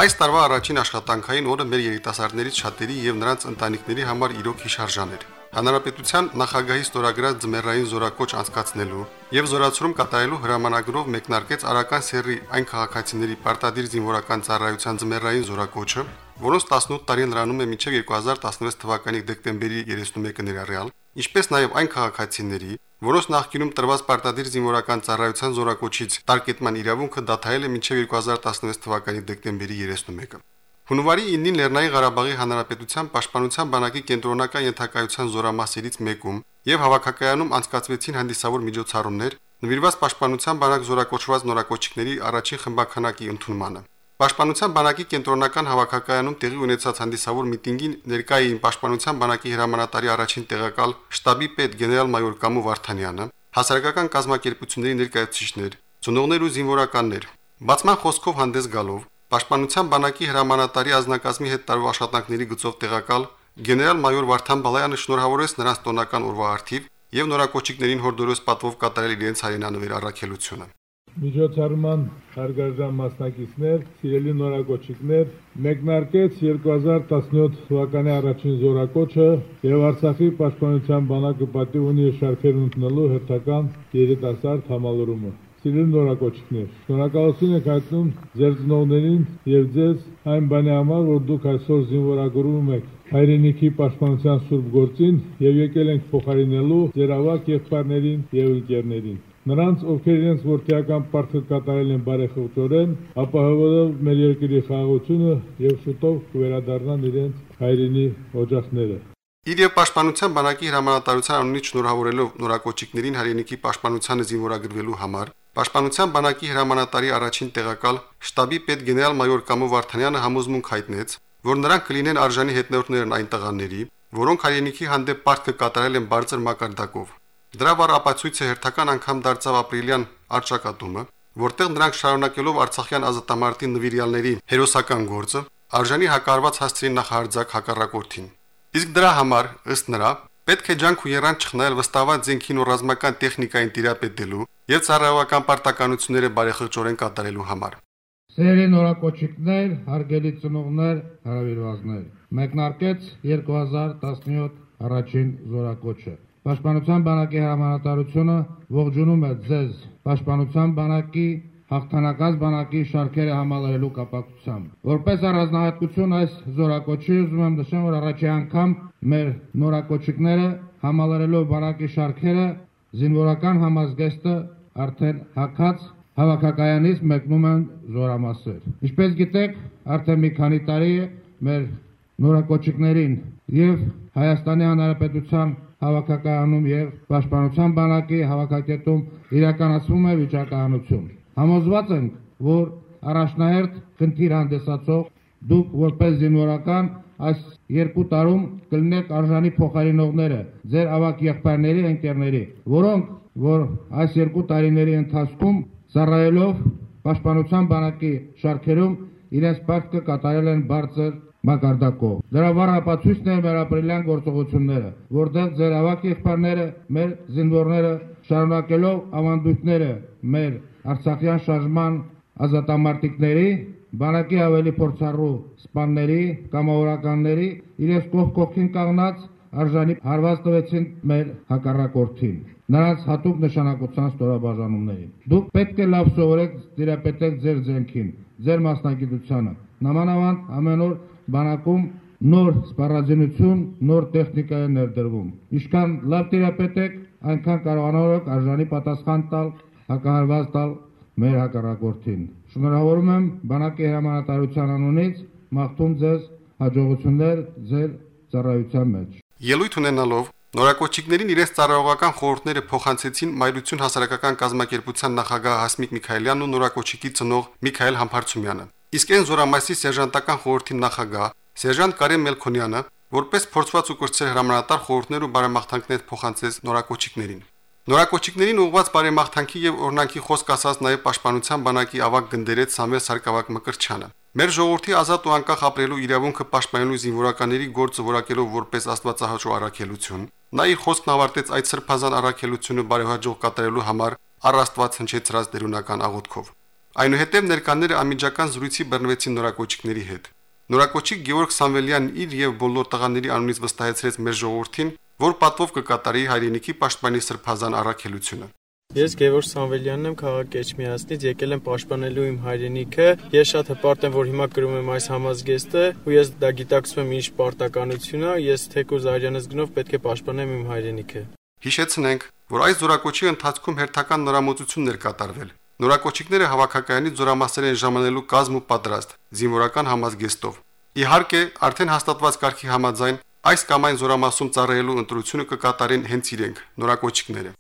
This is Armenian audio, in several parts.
Այս տարվա առաջին աշխատանքային օրը մեր երիտասարդներից շատերի եւ նրանց ընտանիքների համար իրոք հիշարժան էր։ Հանրապետության նախագահի ստորագրած ձմեռային զորակոչ անցկացնելու եւ զորացում կատարելու հրամանագրով մեկնարկեց Արական Սեռի այն քաղաքացիների պարտադիր զինվորական ծառայության ձմեռային զորակոչը, որոնց 18 տարի լրանում է մինչև 2016 թվականի դեկտեմբերի 31-ը ներառյալ, ինչպես նաեւ այն քաղաքացիների, որոնց նախկինում տրված պարտադիր զինվորական ծառայության զորակոչից տարկետման իրավունքը դադարել է մինչև 2016 թվականի դեկտեմբերի 31-ը։ Հունվարի 9-ին Լեռնային Ղարաբաղի Հանրապետության Պաշտպանության բանակի կենտրոնական ենթակայության զորամասերից մեկում եւ հավաքակայանում անցկացվեցին հանդիսավոր միջոցառումներ նվիրված Պաշտպանության բանակ զորակոչված նորակոչիկների առաջին խմբականակի ընդունմանը։ Պաշտպանության բանակի կենտրոնական հավաքակայանում տեղի ունեցած հանդիսավոր միտինգին ներկայ էին Պաշտպանության բանակի հրամանատարի առաջին տեղակալ շտաբի պետ գեներալ-մայոր Կամո Վարդանյանը, հասարակական կազմակերպությունների ներկայացուցիչներ, ծնողներ ու զինվորականներ։ Բացման խոսքով հանդես գալով Պաշտպանության բանակի հրամանատարի ազնագազմի հետ տարվա աշխատանքների գծով տեղակալ գեներալ-մայոր Վարդան Բալայանը շնորհավորեց նրանց տոնական օրվա արդիվ եւ նորակոչիկներին հորդորոց պատվով կատարել իրենց հայրենանվեր առաքելությունը։ Միջոցառման հարգարժան մասնակիցներ, սիրելի նորակոչիկներ, մեկնարկեց 2017 թվականի առաջին զորակոչը եւ Արցախի պաշտպանության բանակը պատիվ ունի շարքերն ընդունելու հերթական երիտասարդ համալրումը։ Սիրելի նորակոչիկներ, շնորհակալություն եք հայտնում ձեր ծնողներին եւ ձեզ այն բանի համար, որ դուք այսօր զինվորագրում եք հայրենիքի պաշտպանության սուրբ գործին եւ եկել ենք փոխարինելու ձեր ավակ եղբայրներին եւ ընկերներին։ Նրանց, ովքեր իրենց որդիական պարտքը կատարել են բարեխղճորեն, ապահովելով մեր երկրի խաղաղությունը եւ շուտով կվերադառնան իրենց հայրենի օջախները։ Իդեպ Պաշտպանության բանակի հրամանատարության անունից շնորհավորելով նորակոչիկներին հայրենիքի պաշտպանությանը զինվորագրվելու համար, Պաշտպանության բանակի հրամանատարի առաջին տեղակալ շտաբի պետ գեներալ-մայոր Կամո Վարդանյանը համոզմունք հայտնեց, որ նրանք կլինեն արժանի հետնորդներն այն տղաների, որոնք հայրենիքի հանդեպ պարտքը կատարել են բարձր մակարդակով։ Դրա վառ ապացույցը հերթական անգամ դարձավ ապրիլյան արճակատումը, որտեղ նրանք շարունակելով Արցախյան ազատամարտի նվիրյալների հերոսական գործը, արժանի հակարված հասցրին նախահարձակ հակառակորդին։ Իսկ դրա համար, ըստ նրա, պետք է ջանք ու եռան չխնայել վստահված զենքին ու ռազմական տեխնիկային տիրապետելու եւ ծառայողական պարտականությունները բարեխղճորեն կատարելու համար։ Սիրելի նորակոչիկներ, հարգելի ծնողներ, հարավիրվածներ, մեկնարկեց 2017 առաջին զորակոչը։ Պաշտպանության բանակի հրամանատարությունը ողջունում է ձեզ Պաշտպանության բանակի հաղթանակած բանակի շարքերը համալրելու կապակցությամբ։ Որպես առանձնահատկություն այս զորակոչի ուզում եմ նշեմ, որ առաջի անգամ մեր նորակոչիկները համալրելով բանակի շարքերը զինվորական համազգեստը արդեն հագած հավաքակայանից մեկնում են զորամասեր։ Ինչպես գիտեք, արդեն մի քանի տարի է մեր նորակոչիկներին եւ Հայաստանի Հանրապետության հավաքակայանում եւ Պաշտպանության բանակի հավաքակետում իրականացվում է վիճակահանություն։ Համոզված ենք, որ առաջնահերթ խնդիր հանդիսացող դուք որպես զինվորական այս 2 տարում կլինեք արժանի փոխարինողները ձեր ավակ եղբայրների, ընկերների, որոնք որ այս 2 տարիների ընթացքում ծառայելով Պաշտպանության բանակի շարքերում իրենց պարտքը կատարել են բարձր մակարդակով։ Դրա վառ ապացույցն է մեր ապրիլյան գործողությունները, որտեղ ձեր ավակ եղբայրները, մեր զինվորները շարունակելով ավանդույթները մեր Արցախյան շարժման ազատամարտիկների, բանակի ավելի փորձառու սպաների, կամավորականների իրենց կողքին կանգնած արժանի հարված տվեցին մեր հակառակորդին, նրանց հատուկ նշանակության ստորաբաժանումներին։ Դուք պետք է լավ սովորեք տիրապետեք ձեր զենքին, ձեր մասնագիտությանը։ Նամանավանդ ամեն օր բանակում նոր սպառազինություն, նոր տեխնիկա է ներդրվում։ Ինչքան լավ տիրապետեք, այնքան կարողանալու եք արժանի պատասխան տալ, հակահարված տալ մեր հակառակորդին։ Շնորհավորում եմ բանակի հրամանատարության անունից, մաղթում ձեզ հաջողություններ ձեր ծառայության մեջ։ Ելույթ ունենալով նորակոչիկներին իրենց ծառայողական խորհուրդները փոխանցեցին Մայրություն հասարակական կազմակերպության նախագահ Հասմիկ Միքայելյանն ու նորակոչիկի ծնող Միքայել Համբարձումյանը։ Իսկ այն զորամասի սերժանտական խորհրդի նախագահ սերժանտ Կարեն Մելքոնյանը, որպես փորձված ու կրտսեր հրամանատար խորհուրդներ ու բարեմաղթանքներ փոխանցեց նորակոչիկներին։ Նորակոչիկներին ուղղված բարեմաղթանքի եւ օրհնանքի խոսք ասաց նաեւ Պաշտպանության բանակի ավակ գնդերեց Սամվել Սարգսակ Մկրտչյանը։ Մեր ժողովրդի ազատ ու անկախ ապրելու իրավունքը պաշտպանելու զինվորականների գործը որակելով որպես աստվածահաճո առաքելություն, նա իր խոսքն ավարտեց այդ սրբազան առաքելությունը բարեհաջող կատարելու համար առ Աստված հնչեցրած դերունական աղոթքով։ Այնուհետև ներկաները անմիջական զրույցի բռնվեցին նորակոչիկների հետ։ Նորակոչիկ Գեորգ Սամվելյանն իր եւ բոլոր տղաների անունից վստահեցրեց մեր ժողովրդին, որ պատվով կկատարի հայրենիքի պաշտպանի սրբազան առաքելությունը։ Ես Գևորգ Սամվելյանն եմ, քաղաք Էջմիածնից, եկել եմ պաշտպանելու իմ հայրենիքը։ Ես շատ հպարտ եմ, որ հիմա կրում եմ այս համազգեստը, ու ես դա գիտակցում եմ ինչ պարտականություն է, ես թեկուզ արյանս գնով պետք է պաշտպանեմ իմ հայրենիքը։ Հիշեցնենք, որ այս զորակոչի ընթացքում հերթական նորամուծություններ կատարվել։ Նորակոչիկները հավաքակայանից զորամասեր են ժամանելու կազմ ու պատրաստ զինվորական համազգեստով։ Իհարկե, արդեն հաստատված կարգի համաձայն այս կամ այն զորամասում ծառայելու ընտրությունը կկատարեն հենց իրենք, նորակոչիկները։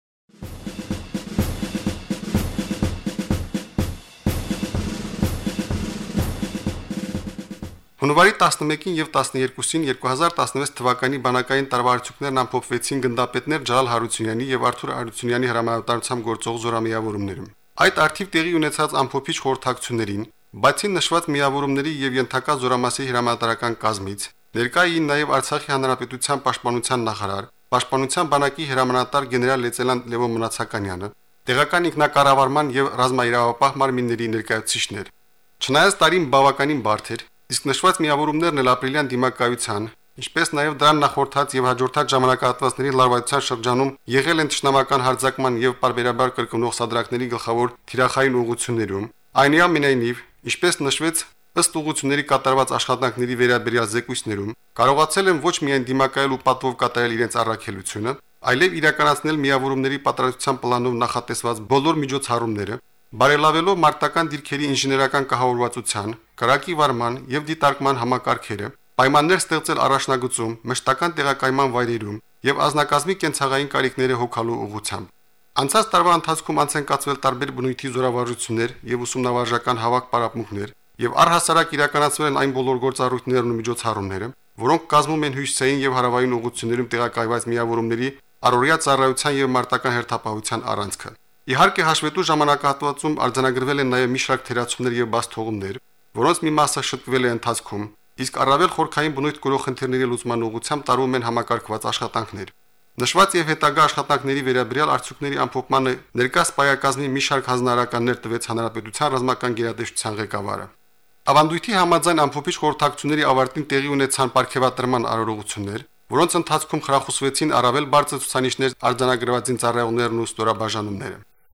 Հունվարի 11-ին եւ 12-ին 2016 թվականի բանակային տարվարություններն ամփոփվեցին գնդապետներ Ջալալ Հարությունյանի եւ Արթուր Արությունյանի հրամանատարությամբ գործող զորամիավորումներում։ Այդ արդիվ տեղի ունեցած ամփոփիչ խորհրդակցություններին, բացի նշված միավորումների եւ ենթակա զորամասի հրամանատարական կազմից, ներկա էին նաեւ Արցախի հանրապետության պաշտպանության նախարար, պաշտպանության բանակի հրամանատար գեներալ լեյտենանտ Լևոն Մնացականյանը, տեղական ինքնակառավարման եւ ռազմաիրավապահ մարմինների ներկայացուցիչներ։ Չնայած տարին բավականին բարդ էր, իսկ նշված միավորումներն էլ ապրիլյան դիմակայության, ինչպես նաև դրան նախորդած եւ հաջորդած ժամանակահատվածների լարվածության շրջանում եղել են ճշնամական հարձակման եւ պարբերաբար կրկնող սադրակների գլխավոր թիրախային ուղղություններում, այնուամենայնիվ, ինչպես նշվեց, ըստ ուղղությունների կատարված աշխատանքների վերաբերյալ զեկույցներում, կարողացել են ոչ միայն դիմակայել ու պատվով կատարել իրենց առաքելությունը, այլև իրականացնել միավորումների պատրաստության պլանով նախատեսված բոլոր միջոցառումները, բարելավելով մարտական դիրքերի ինժեներական կահավորվածության, կրակի վարման եւ դիտարկման համակարգերը, պայմաններ ստեղծել առաջնագծում, մշտական տեղակայման վայրերում եւ ազնագազմի կենցաղային կարիքները հոգալու ուղղությամբ։ Անցած տարվա ընթացքում անց են կացվել տարբեր բնույթի զորավարժություններ եւ ուսումնավարժական հավաք պարապմունքներ եւ առհասարակ իրականացվել են այն բոլոր գործառույթներն ու միջոցառումները, որոնք կազմում են հյուսիսային եւ հարավային ուղղություններում տեղակայված միավորումների առօրյա ծառայության եւ մարտական հերթապահության առանցքը։ Իհարկե հաշվետու ժամանակահատվածում արձանագրվել են նաև մի շարք թերացումներ եւ բաց թողումներ, որոնց մի մասը շտկվել է ընթացքում, իսկ առավել խորքային բնույթ կրող խնդիրների լուծման ուղղությամբ տարվում են համակարգված աշխատանքներ։ Նշված եւ հետագա աշխատանքների վերաբերյալ արդյունքների ամփոփմանը ներկայ սպայակազմի մի շարք հանրահարականներ տվեց հանրապետության ռազմական գերատեսչության ղեկավարը։ Ավանդույթի համաձայն ամփոփիչ խորհրդակցությունների ավարտին տեղի ունեցան ապարքեվատրման արարողություններ, որոնց ընթացքում խրախուսվեցին առավել բարձր ցուցանիշներ արձանագրված ծառայողներն ու ստորաբաժանումները։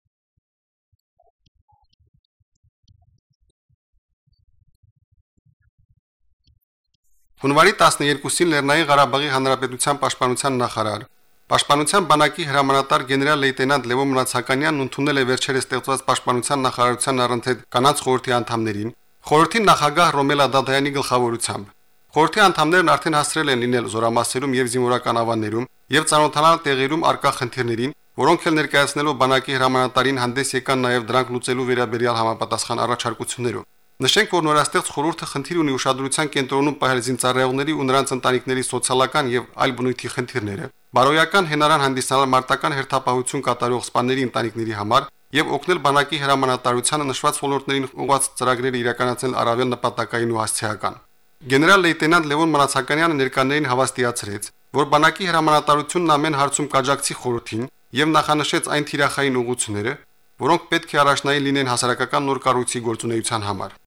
Հունվարի 12-ին Լեռնային Ղարաբաղի Հանրապետության պաշտպանության նախարար, պաշտպանության բանակի հրամանատար գեներալ լեյտենանտ Լևոն Մնացականյանն ընդունել է վերջերս ստեղծված պաշտպանության նախարարության առընթետ կանանց խորհրդի անդամներին, խորհրդի նախագահ Ռոմելա Դադայանի գլխավորությամբ։ Խորհրդի անդամներն արդեն հասցրել են լինել զորամասերում եւ զինվորական ավաններում եւ ծանոթանալ տեղերում արկա խնդիրներին, որոնք էլ ներկայացնելով բանակի հրամանատարին հանդես եկան նաեւ դրանք լուծելու վերաբերյալ համապատասխան առաջարկություններով։ Նշենք, որ նորաստեղծ խորհուրդը խնդիր ունի ուշադրության կենտրոնում պահել զինծառայողների ու նրանց ընտանիքների սոցիալական եւ այլ բնույթի խնդիրները, բարոյական հենարան հանդիսանալ մարտական հերթապահություն կատարող սպաների ընտանիքների համար եւ օգնել բանակի հրամանատարությանը նշված ոլորտներին ուղղված ծրագրերը իրականացնել առավել նպատակային ու հասցեական։ Գեներալ լեյտենանտ Լևոն Մնացականյանը ներկաներին հավաստիացրեց, որ բանակի հրամանատարությունն ամեն հարցում կաջակցի խորհրդին եւ նախանշեց այն թիրախային ուղղությունները, որոնք պետք է առաջնային լինեն հասարակական նոր կառույցի գործունեության համար։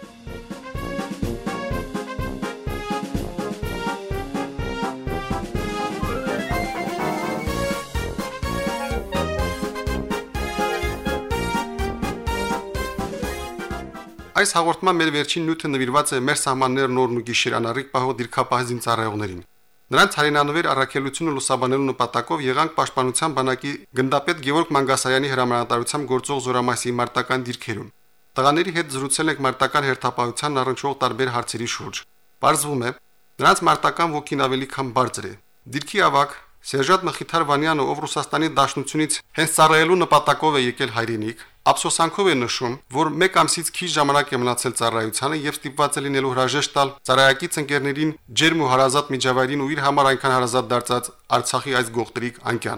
Այս հաղորդման մեր վերջին նյութը նվիրված է մեր սահմաններն օրն ու գիշեր անառիկ պահող դիրքապահ զինծառայողներին։ Նրանց հայրենանվեր առաքելությունը լուսաբանելու նպատակով եղանք պաշտպանության բանակի գնդապետ Գևորգ Մանգասարյանի հրամանատարությամբ գործող զորամասի մարտական դիրքերում։ Տղաների հետ զրուցել ենք մարտական հերթապահության առնչվող տարբեր հարցերի շուրջ։ Պարզվում է, նրանց մարտական ոգին ավելի քան բարձր է։ Դիրքի ավակ Սերժանտ Մխիթար Վանյանը, ով Ռուսաստանի Դաշնությունից հենց ծառայելու նպատակով է եկել հայրենիք, ափսոսանքով է նշում, որ 1 ամսից քիչ ժամանակ է մնացել ծառայությանը եւ ստիպված է լինելու հրաժեշտ տալ ծառայակից ընկերներին ջերմ ու հարազատ միջավայրին ու իր համար այնքան հարազատ դարձած Արցախի այս գողտրիկ անկյանը։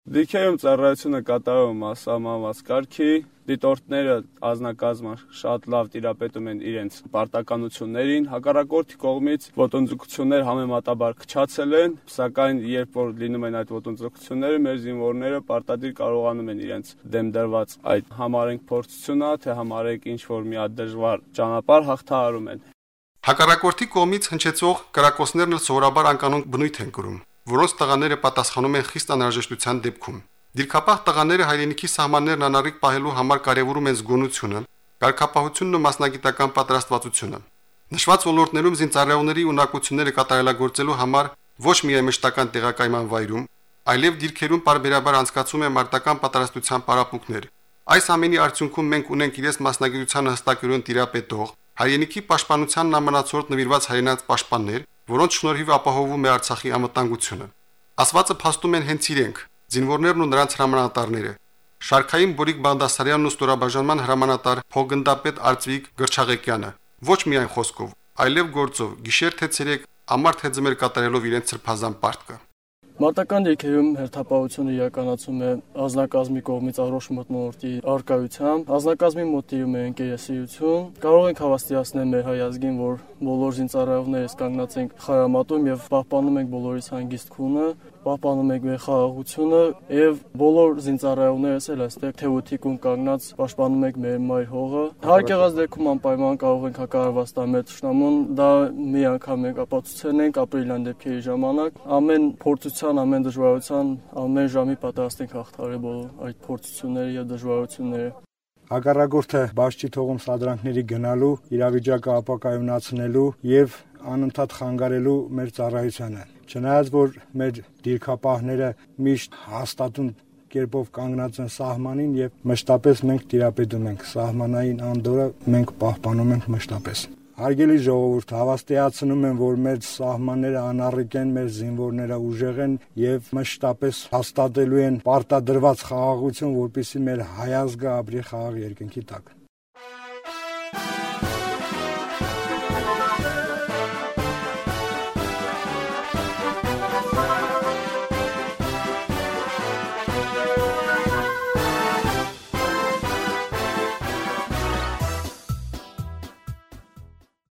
Դիրքերում ծառայությունը կատարում սահմանված կարգի, դիտորդները ազնագազմը շատ լավ տիրապետում են իրենց պարտականություններին, հակառակորդի կողմից ոտնձգություններ համեմատաբար քչացել են, սակայն երբ որ լինում են այդ ոտնձգությունները, մեր զինվորները պարտադիր կարողանում են իրենց դեմ դրված այդ համարենք փորձությունը, թե համարենք ինչ-որ մի դժվար ճանապարհ հաղթահարում են։ Հակառակորդի կողմից հնչեցող կրակոցներն սովորաբար անկանոն բնույթ են կրում, որոնց տղաները պատասխանում են խիստ անհրաժեշտության դեպքում։ Դիրքապահ տղաները հայրենիքի սահմաններն անառիկ պահելու համար կարևորում են զգոնությունը, կարգապահությունն ու մասնագիտական պատրաստվածությունը։ Նշված ոլորտներում զինծառայողների ունակությունները կատարելագործելու համար ոչ միայն մշտական տեղակայման վայրում, այլև դիրքերում պարբերաբար անցկացում են մարտական պատրաստության պարապմունքներ։ Այս ամենի արդյունքում մենք ունենք իրենց մասնագիտության հստակորեն տիրապետող, հայրենիքի պաշտպանությանն ամենացորդ նվիրված հայրենաց պաշտպաններ, որոնց շնորհիվ ապահովում է Արցախի անվտանգությունը։ Ասվածը փաստում են հենց իրենք, զինվորներն ու նրանց հրամանատարները։ Շարքային Բորիկ Բաղդասարյանն ու ստորաբաժանման հրամանատար փոխգնդապետ Արծվիկ Գրչաղեկյանը ոչ միայն խոսքով, այլև գործով, գիշեր թե ցերեկ, ամառ թե ձմեռ կատարելով իրենց սրբազան պարտքը։ Մարտական դիրքերում հերթապահությունը իրականացում է ազնագազմի կողմից առողջ մթնոլորտի առկայությամբ։ Ազնագազմի մոտ տիրում է ընկերասիրություն։ Կարող ենք հավաստիացնել մեր հայ ազգին, որ բոլոր զինծառայողներս կանգնած ենք խարամատում եւ պահպանում ենք բոլորիս հանգիստ քունը, պահպանում ենք մեր խաղաղությունը եւ բոլոր զինծառայողներս էլ այստեղ թեւութիկուն կանգնած պաշտպանում ենք մեր մայր հողը։ Հարկ եղած դեպքում անպայման կարող ենք հակառակված տալ մեր ճշտամուն, դա մի անգամ մենք ապացուցել ենք ապրիլյան դեպքերի ժամանակ։ Ամեն փորձության, ամեն դժվարության, ամեն ժամի պատրաստ ենք հաղթահարել բոլոր այդ փորձությունները եւ դժվարությունները։ Հակառակորդը բաց չի թողում սադրանքների գնալու, իրավիճակը ապակայունացնելու եւ անընդհատ խանգարելու մեր ծառայությանը։ Չնայած որ մեր դիրքապահները միշտ հաստատուն կերպով կանգնած են սահմանին եւ մշտապես մենք տիրապետում ենք սահմանային անդորը, մենք պահպանում ենք մշտապես։ Հարգելի ժողովուրդ, հավաստիացնում եմ, որ մեր սահմանները անառիկ են, մեր զինվորները ուժեղ են եւ մշտապես հաստատելու են պարտադրված խաղաղություն, որպեսզի մեր հայ ազգը ապրի խաղաղ երկնքի տակ։